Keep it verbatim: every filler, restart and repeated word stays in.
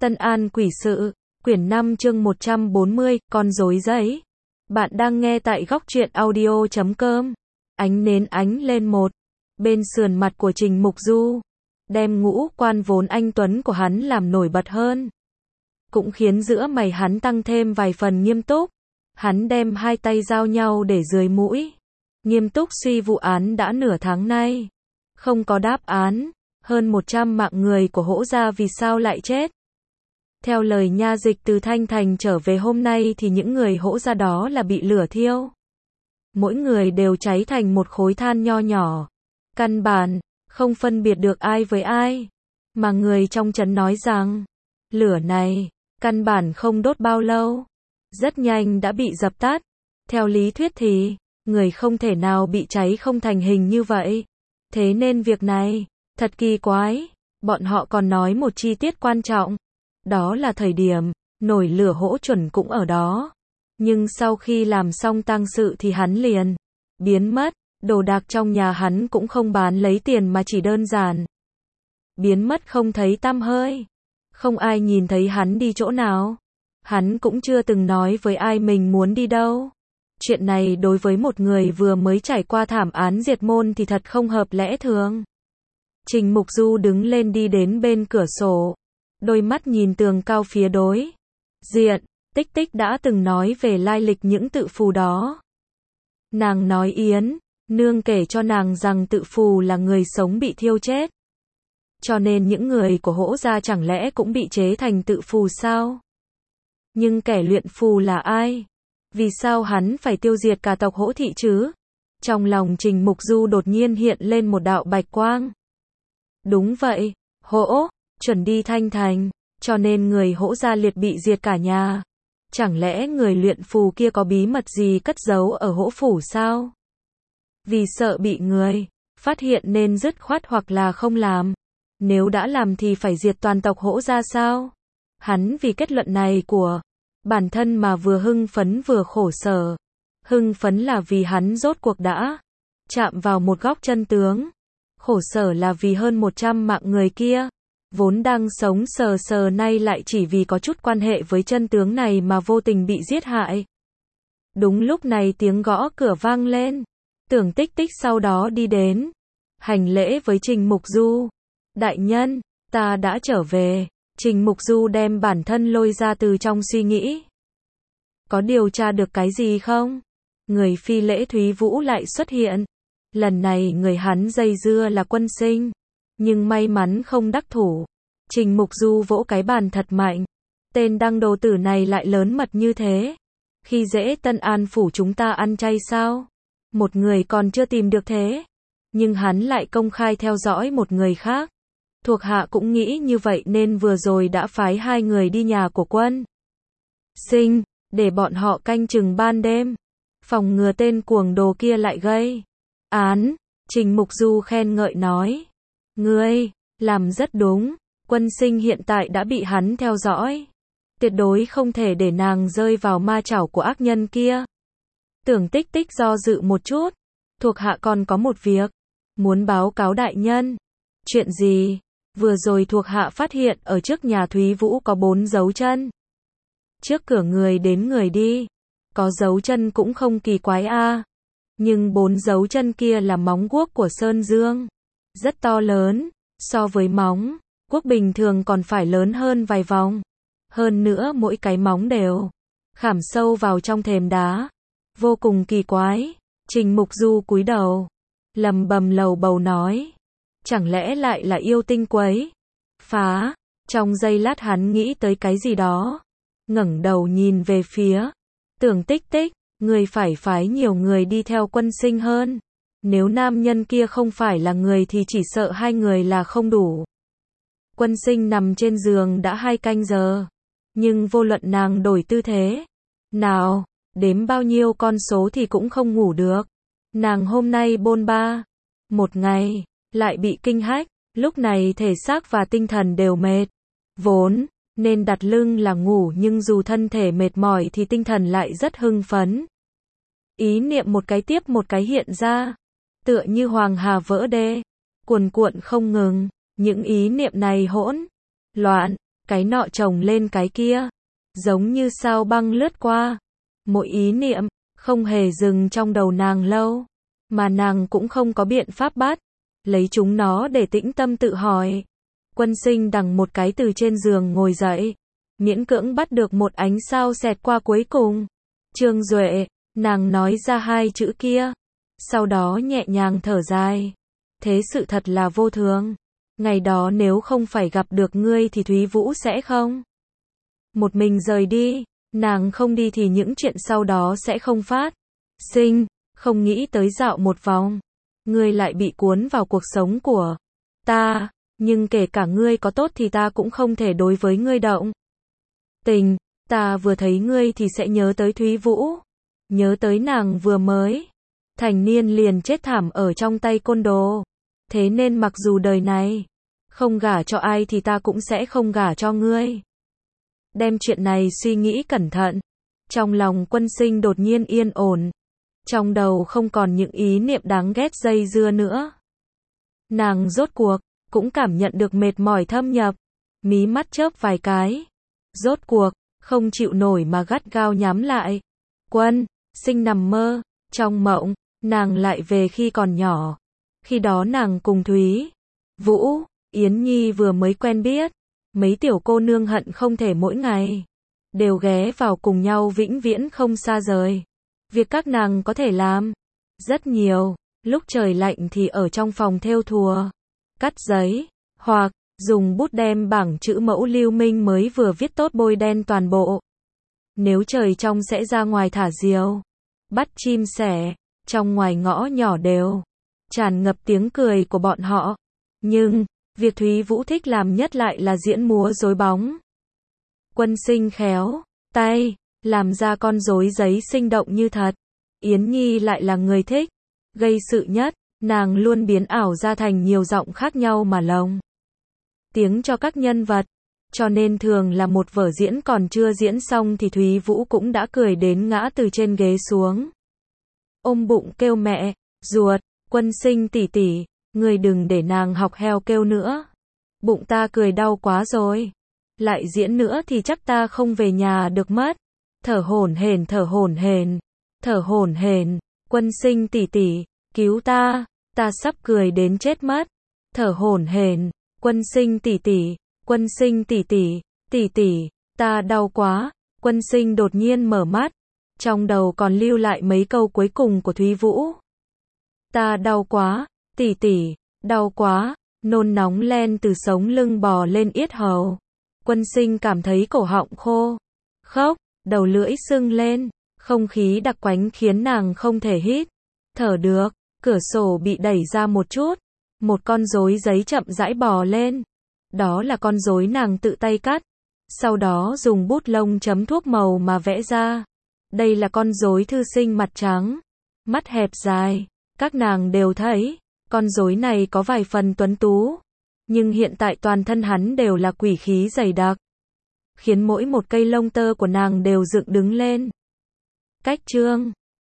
Tân An Quỷ Sự, quyển năm chương một trăm bốn mươi, con rối giấy. Bạn đang nghe tại góc truyện audio chấm com. Ánh nến ánh lên một bên sườn mặt của Trình Mục Du, đem ngũ quan vốn anh tuấn của hắn làm nổi bật hơn. Cũng khiến giữa mày hắn tăng thêm vài phần nghiêm túc. Hắn đem hai tay giao nhau để dưới mũi, nghiêm túc suy vụ án đã nửa tháng nay. Không có đáp án, hơn một trăm mạng người của Hỗ gia vì sao lại chết. Theo lời nha dịch từ Thanh Thành trở về hôm nay thì những người Hỗ gia đó là bị lửa thiêu. Mỗi người đều cháy thành một khối than nho nhỏ. Căn bản, không phân biệt được ai với ai. Mà người trong trấn nói rằng, lửa này, căn bản không đốt bao lâu. Rất nhanh đã bị dập tắt. Theo lý thuyết thì, người không thể nào bị cháy không thành hình như vậy. Thế nên việc này, thật kỳ quái. Bọn họ còn nói một chi tiết quan trọng. Đó là thời điểm, nổi lửa Hỗ Chuẩn cũng ở đó. Nhưng sau khi làm xong tang sự thì hắn liền biến mất. Đồ đạc trong nhà hắn cũng không bán lấy tiền mà chỉ đơn giản biến mất không thấy tăm hơi. Không ai nhìn thấy hắn đi chỗ nào. Hắn cũng chưa từng nói với ai mình muốn đi đâu. Chuyện này đối với một người vừa mới trải qua thảm án diệt môn thì thật không hợp lẽ thường. Trình Mục Du đứng lên đi đến bên cửa sổ. Đôi mắt nhìn tường cao phía đối diện. Tích Tích đã từng nói về lai lịch những tự phù đó. Nàng nói Yến nương kể cho nàng rằng tự phù là người sống bị thiêu chết. Cho nên những người của Hỗ gia chẳng lẽ cũng bị chế thành tự phù sao? Nhưng kẻ luyện phù là ai? Vì sao hắn phải tiêu diệt cả tộc Hỗ thị chứ? Trong lòng Trình Mục Du đột nhiên hiện lên một đạo bạch quang. Đúng vậy, Hỗ Chuẩn đi Thanh Thành, cho nên người Hỗ gia liệt bị diệt cả nhà. Chẳng lẽ người luyện phù kia có bí mật gì cất giấu ở Hỗ phủ sao? Vì sợ bị người phát hiện nên dứt khoát hoặc là không làm. Nếu đã làm thì phải diệt toàn tộc Hỗ gia sao? Hắn vì kết luận này của bản thân mà vừa hưng phấn vừa khổ sở. Hưng phấn là vì hắn rốt cuộc đã chạm vào một góc chân tướng. Khổ sở là vì hơn một trăm mạng người kia, vốn đang sống sờ sờ nay lại chỉ vì có chút quan hệ với chân tướng này mà vô tình bị giết hại. Đúng lúc này tiếng gõ cửa vang lên. Tưởng Tích Tích sau đó đi đến, hành lễ với Trình Mục Du. Đại nhân, ta đã trở về. Trình Mục Du đem bản thân lôi ra từ trong suy nghĩ. Có điều tra được cái gì không? Người phi lễ Thúy Vũ lại xuất hiện. Lần này người hắn dây dưa là Quân Sinh. Nhưng may mắn không đắc thủ. Trình Mục Du vỗ cái bàn thật mạnh. Tên đăng đồ tử này lại lớn mật như thế. Khi dễ Tân An phủ chúng ta ăn chay sao? Một người còn chưa tìm được thế. Nhưng hắn lại công khai theo dõi một người khác. Thuộc hạ cũng nghĩ như vậy nên vừa rồi đã phái hai người đi nhà của Quân Sinh, để bọn họ canh chừng ban đêm. Phòng ngừa tên cuồng đồ kia lại gây án. Trình Mục Du khen ngợi nói. Ngươi, làm rất đúng. Quân Sinh hiện tại đã bị hắn theo dõi. Tuyệt đối không thể để nàng rơi vào ma chảo của ác nhân kia. Tưởng Tích Tích do dự một chút. Thuộc hạ còn có một việc muốn báo cáo đại nhân. Chuyện gì? Vừa rồi thuộc hạ phát hiện ở trước nhà Thúy Vũ có bốn dấu chân. Trước cửa người đến người đi. Có dấu chân cũng không kỳ quái a. À. Nhưng bốn dấu chân kia là móng guốc của Sơn Dương. Rất to lớn. So với móng guốc bình thường còn phải lớn hơn vài vòng. Hơn nữa mỗi cái móng đều khảm sâu vào trong thềm đá. Vô cùng kỳ quái. Trình Mục Du cúi đầu, lầm bầm lầu bầu nói. Chẳng lẽ lại là yêu tinh quấy phá? Trong giây lát hắn nghĩ tới cái gì đó. Ngẩng đầu nhìn về phía Tưởng Tích Tích. Người phải phái nhiều người đi theo Quân Sinh hơn. Nếu nam nhân kia không phải là người thì chỉ sợ hai người là không đủ. Quân Sinh nằm trên giường đã hai canh giờ. Nhưng vô luận nàng đổi tư thế nào, đếm bao nhiêu con số thì cũng không ngủ được. Nàng hôm nay bôn ba một ngày, lại bị kinh hách. Lúc này thể xác và tinh thần đều mệt. Vốn nên đặt lưng là ngủ nhưng dù thân thể mệt mỏi thì tinh thần lại rất hưng phấn. Ý niệm một cái tiếp một cái hiện ra. Tựa như hoàng hà vỡ đê. Cuồn cuộn không ngừng. Những ý niệm này hỗn loạn. cái nọ chồng lên cái kia, giống như sao băng lướt qua. Mỗi ý niệm, không hề dừng trong đầu nàng lâu, mà nàng cũng không có biện pháp bắt, lấy chúng nó để tĩnh tâm tự hỏi. Quân Sinh đằng một cái từ trên giường ngồi dậy, miễn cưỡng bắt được một ánh sao xẹt qua cuối cùng. Trương Duệ, nàng nói ra hai chữ kia, sau đó nhẹ nhàng thở dài. Thế sự thật là vô thường. Ngày đó nếu không phải gặp được ngươi thì Thúy Vũ sẽ không một mình rời đi, nàng không đi thì những chuyện sau đó sẽ không phát sinh, không nghĩ tới dạo một vòng, ngươi lại bị cuốn vào cuộc sống của ta, nhưng kể cả ngươi có tốt thì ta cũng không thể đối với ngươi động tình, ta vừa thấy ngươi thì sẽ nhớ tới Thúy Vũ, nhớ tới nàng vừa mới thành niên liền chết thảm ở trong tay côn đồ, thế nên mặc dù đời này không gả cho ai thì ta cũng sẽ không gả cho ngươi. Đem chuyện này suy nghĩ cẩn thận, trong lòng Quân Sinh đột nhiên yên ổn, trong đầu không còn những ý niệm đáng ghét dây dưa nữa. Nàng rốt cuộc cũng cảm nhận được mệt mỏi thâm nhập, mí mắt chớp vài cái, rốt cuộc không chịu nổi mà gắt gao nhắm lại. Quân Sinh nằm mơ, trong mộng, nàng lại về khi còn nhỏ. Khi đó nàng cùng Thúy Vũ, Yến Nhi vừa mới quen biết, mấy tiểu cô nương hận không thể mỗi ngày đều ghé vào cùng nhau vĩnh viễn không xa rời. Việc các nàng có thể làm rất nhiều, lúc trời lạnh thì ở trong phòng thêu thùa, cắt giấy, hoặc dùng bút đem bảng chữ mẫu Lưu Minh mới vừa viết tốt bôi đen toàn bộ. Nếu trời trong sẽ ra ngoài thả diều, bắt chim sẻ, trong ngoài ngõ nhỏ đều tràn ngập tiếng cười của bọn họ. Nhưng việc Thúy Vũ thích làm nhất lại là diễn múa rối bóng. Quân Sinh khéo tay làm ra con rối giấy sinh động như thật. Yến Nhi lại là người thích gây sự nhất, nàng luôn biến ảo ra thành nhiều giọng khác nhau mà lồng tiếng cho các nhân vật, cho nên thường là một vở diễn còn chưa diễn xong thì Thúy Vũ cũng đã cười đến ngã từ trên ghế xuống, ôm bụng kêu mẹ ruột. Quân Sinh tỷ tỷ, người đừng để nàng học heo kêu nữa, bụng ta cười đau quá rồi, lại diễn nữa thì chắc ta không về nhà được mất. Thở hổn hển, thở hổn hển, thở hổn hển. Quân Sinh tỷ tỷ, cứu ta, ta sắp cười đến chết mất. Thở hổn hển. Quân Sinh tỷ tỷ, Quân Sinh tỷ tỷ, tỷ tỷ, ta đau quá. Quân Sinh đột nhiên mở mắt, trong đầu còn lưu lại mấy câu cuối cùng của Thúy Vũ. Ta đau quá, tỷ tỷ, đau quá, nôn nóng len từ sống lưng bò lên yết hầu. Quân Sinh cảm thấy cổ họng khô khốc, đầu lưỡi sưng lên, không khí đặc quánh khiến nàng không thể hít thở được. Cửa sổ bị đẩy ra một chút, một con rối giấy chậm rãi bò lên. Đó là con rối nàng tự tay cắt, sau đó dùng bút lông chấm thuốc màu mà vẽ ra. Đây là con rối thư sinh mặt trắng, mắt hẹp dài. Các nàng đều thấy, con rối này có vài phần tuấn tú, nhưng hiện tại toàn thân hắn đều là quỷ khí dày đặc, khiến mỗi một cây lông tơ của nàng đều dựng đứng lên. Cách chương